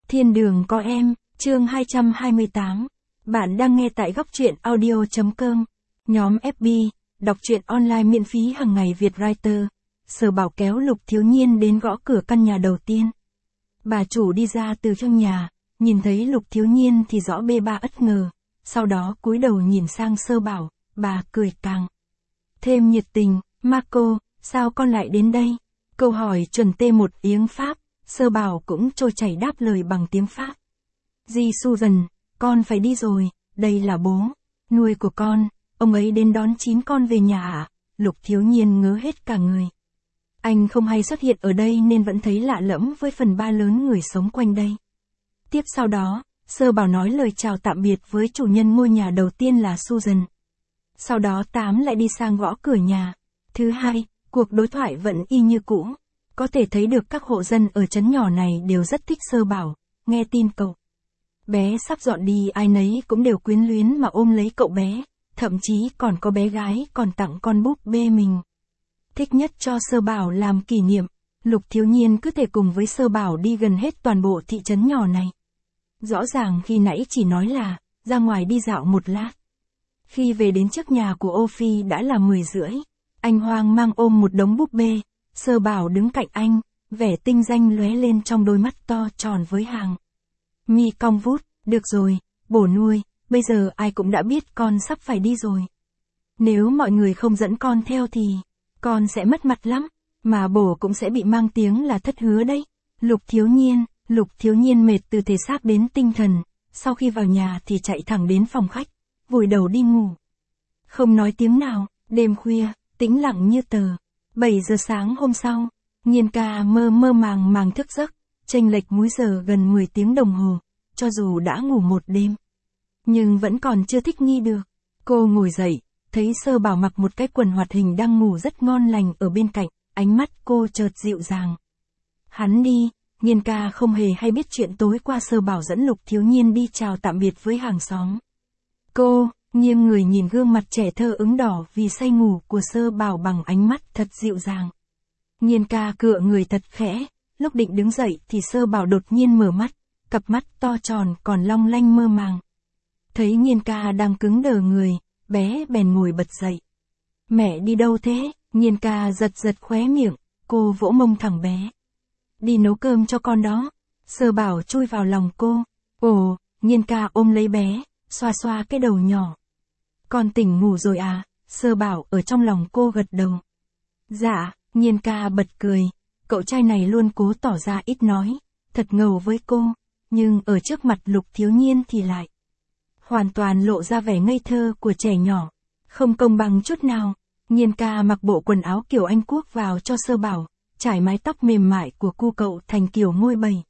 Thiên đường có em, chương 228. Bạn đang nghe tại góc truyện audio.com. Nhóm FB, đọc truyện online miễn phí hàng ngày Việt Writer. Sở Bảo kéo Lục Thiếu Nhiên đến gõ cửa căn nhà đầu tiên. Bà chủ đi ra từ trong nhà, nhìn thấy Lục Thiếu Nhiên thì rõ bê ba ất ngờ. Sau đó cúi đầu nhìn sang Sơ Bảo, bà cười càng thêm nhiệt tình. Marco, sao con lại đến đây? Câu hỏi chuẩn tê một tiếng Pháp. Sơ Bảo cũng trôi chảy đáp lời bằng tiếng Pháp. Dì Susan, con phải đi rồi, đây là bố nuôi của con, ông ấy đến đón 9 con về nhà ạ. Lục Thiếu Nhiên ngớ hết cả người. Anh không hay xuất hiện ở đây nên vẫn thấy lạ lẫm với phần ba lớn người sống quanh đây. Tiếp sau đó, Sơ Bảo nói lời chào tạm biệt với chủ nhân ngôi nhà đầu tiên là Susan. Sau đó Tám lại đi sang gõ cửa nhà. Thứ hai, cuộc đối thoại vẫn y như cũ. Có thể thấy được các hộ dân ở trấn nhỏ này đều rất thích Sơ Bảo, nghe tin cậu bé sắp dọn đi ai nấy cũng đều quyến luyến mà ôm lấy cậu bé, thậm chí còn có bé gái còn tặng con búp bê mình thích nhất cho Sơ Bảo làm kỷ niệm. Lục Thiếu Nhiên cứ thể cùng với Sơ Bảo đi gần hết toàn bộ thị trấn nhỏ này. Rõ ràng khi nãy chỉ nói là ra ngoài đi dạo một lát. Khi về đến trước nhà của Ô Phi đã là 10:30, anh hoang mang ôm một đống búp bê. Sơ Bảo đứng cạnh anh, vẻ tinh danh lóe lên trong đôi mắt to tròn với hàng mi cong vút. Được rồi, bổ nuôi, bây giờ ai cũng đã biết con sắp phải đi rồi. Nếu mọi người không dẫn con theo thì con sẽ mất mặt lắm, mà bổ cũng sẽ bị mang tiếng là thất hứa đấy. Lục Thiếu Nhiên mệt từ thể xác đến tinh thần, sau khi vào nhà thì chạy thẳng đến phòng khách, vùi đầu đi ngủ. Không nói tiếng nào, đêm khuya, tĩnh lặng như tờ. 7 giờ sáng hôm sau, Nhiên ca mơ màng thức giấc, chênh lệch múi giờ gần 10 tiếng đồng hồ, cho dù đã ngủ một đêm, nhưng vẫn còn chưa thích nghi được. Cô ngồi dậy, thấy Sơ Bảo mặc một cái quần hoạt hình đang ngủ rất ngon lành ở bên cạnh, ánh mắt cô chợt dịu dàng. Hắn đi, Nhiên ca không hề hay biết chuyện tối qua Sơ Bảo dẫn Lục Thiếu Nhiên đi chào tạm biệt với hàng xóm. Cô nghiêng người nhìn gương mặt trẻ thơ ửng đỏ vì say ngủ của Sơ Bảo bằng ánh mắt thật dịu dàng. Nhiên ca cựa người thật khẽ, lúc định đứng dậy thì Sơ Bảo đột nhiên mở mắt, cặp mắt to tròn còn long lanh mơ màng. Thấy Nhiên ca đang cứng đờ người, bé bèn ngồi bật dậy. Mẹ đi đâu thế? Nhiên ca giật khóe miệng, cô vỗ mông thằng bé. Đi nấu cơm cho con đó. Sơ Bảo chui vào lòng cô. Ồ, Nhiên ca ôm lấy bé, xoa xoa cái đầu nhỏ. Con tỉnh ngủ rồi à? Sơ Bảo ở trong lòng cô gật đầu. Dạ, Nhiên ca bật cười. Cậu trai này luôn cố tỏ ra ít nói, thật ngầu với cô, nhưng ở trước mặt Lục Thiếu Nhiên thì lại hoàn toàn lộ ra vẻ ngây thơ của trẻ nhỏ. Không công bằng chút nào. Nhiên ca mặc bộ quần áo kiểu Anh Quốc vào cho Sơ Bảo, trải mái tóc mềm mại của cu cậu thành kiểu ngôi bầy.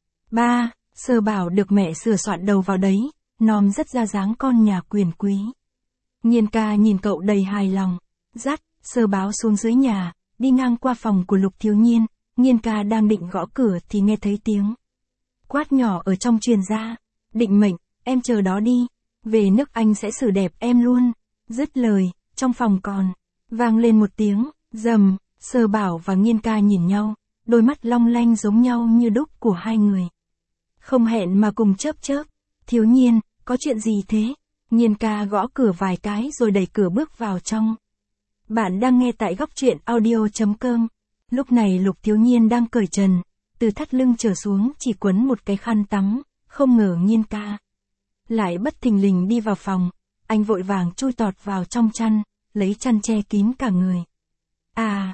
Ba, Sơ Bảo được mẹ sửa soạn đầu vào đấy, nom rất ra dáng con nhà quyền quý. Nhiên ca nhìn cậu đầy hài lòng, dắt Sơ Bảo xuống dưới nhà, đi ngang qua phòng của Lục Thiếu Nhiên. Nhiên ca đang định gõ cửa thì nghe thấy tiếng quát nhỏ ở trong truyền ra. Định mệnh, em chờ đó đi, về nước anh sẽ xử đẹp em luôn. Dứt lời, trong phòng còn vang lên một tiếng rầm. Sơ Bảo và Nhiên ca nhìn nhau, đôi mắt long lanh giống nhau như đúc của hai người. Không hẹn mà cùng chớp. Thiếu Nhiên, có chuyện gì thế? Nhiên ca gõ cửa vài cái rồi đẩy cửa bước vào trong. Bạn đang nghe tại góc truyện audio.com. Lúc này Lục Thiếu Nhiên đang cởi trần, từ thắt lưng trở xuống chỉ quấn một cái khăn tắm, không ngờ Nhiên ca lại bất thình lình đi vào phòng. Anh vội vàng chui tọt vào trong chăn, lấy chăn che kín cả người. À,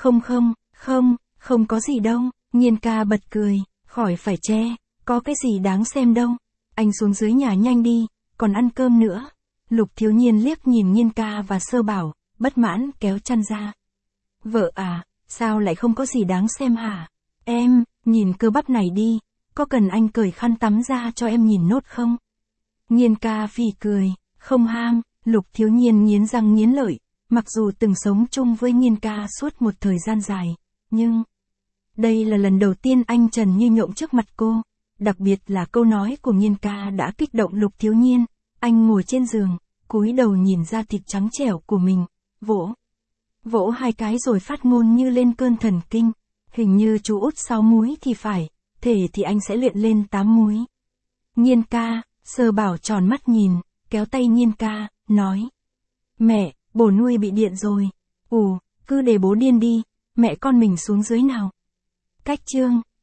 không có gì đâu. Nhiên ca bật cười, khỏi phải che, có cái gì đáng xem đâu. Anh xuống dưới nhà nhanh đi, còn ăn cơm nữa. Lục Thiếu Nhiên liếc nhìn Nhiên ca và Sơ Bảo, bất mãn kéo chăn ra. Vợ à, sao lại không có gì đáng xem hả? Em, nhìn cơ bắp này đi, có cần anh cởi khăn tắm ra cho em nhìn nốt không? Nhiên ca phì cười, không ham. Lục Thiếu Nhiên nghiến răng nghiến lợi, mặc dù từng sống chung với Nhiên ca suốt một thời gian dài, nhưng đây là lần đầu tiên anh trần như nhộng trước mặt cô. Đặc biệt là câu nói của Nhiên ca đã kích động Lục Thiếu Nhiên. Anh ngồi trên giường, cúi đầu nhìn ra thịt trắng trẻo của mình, vỗ hai cái rồi phát ngôn như lên cơn thần kinh. Hình như chú út 6 múi thì phải, thể thì anh sẽ luyện lên 8 múi. Nhiên ca, Sơ Bảo tròn mắt nhìn, kéo tay Nhiên ca, nói. Mẹ, bồ nuôi bị điện rồi. Cứ để bố điên đi, mẹ con mình xuống dưới nào. Cách chương,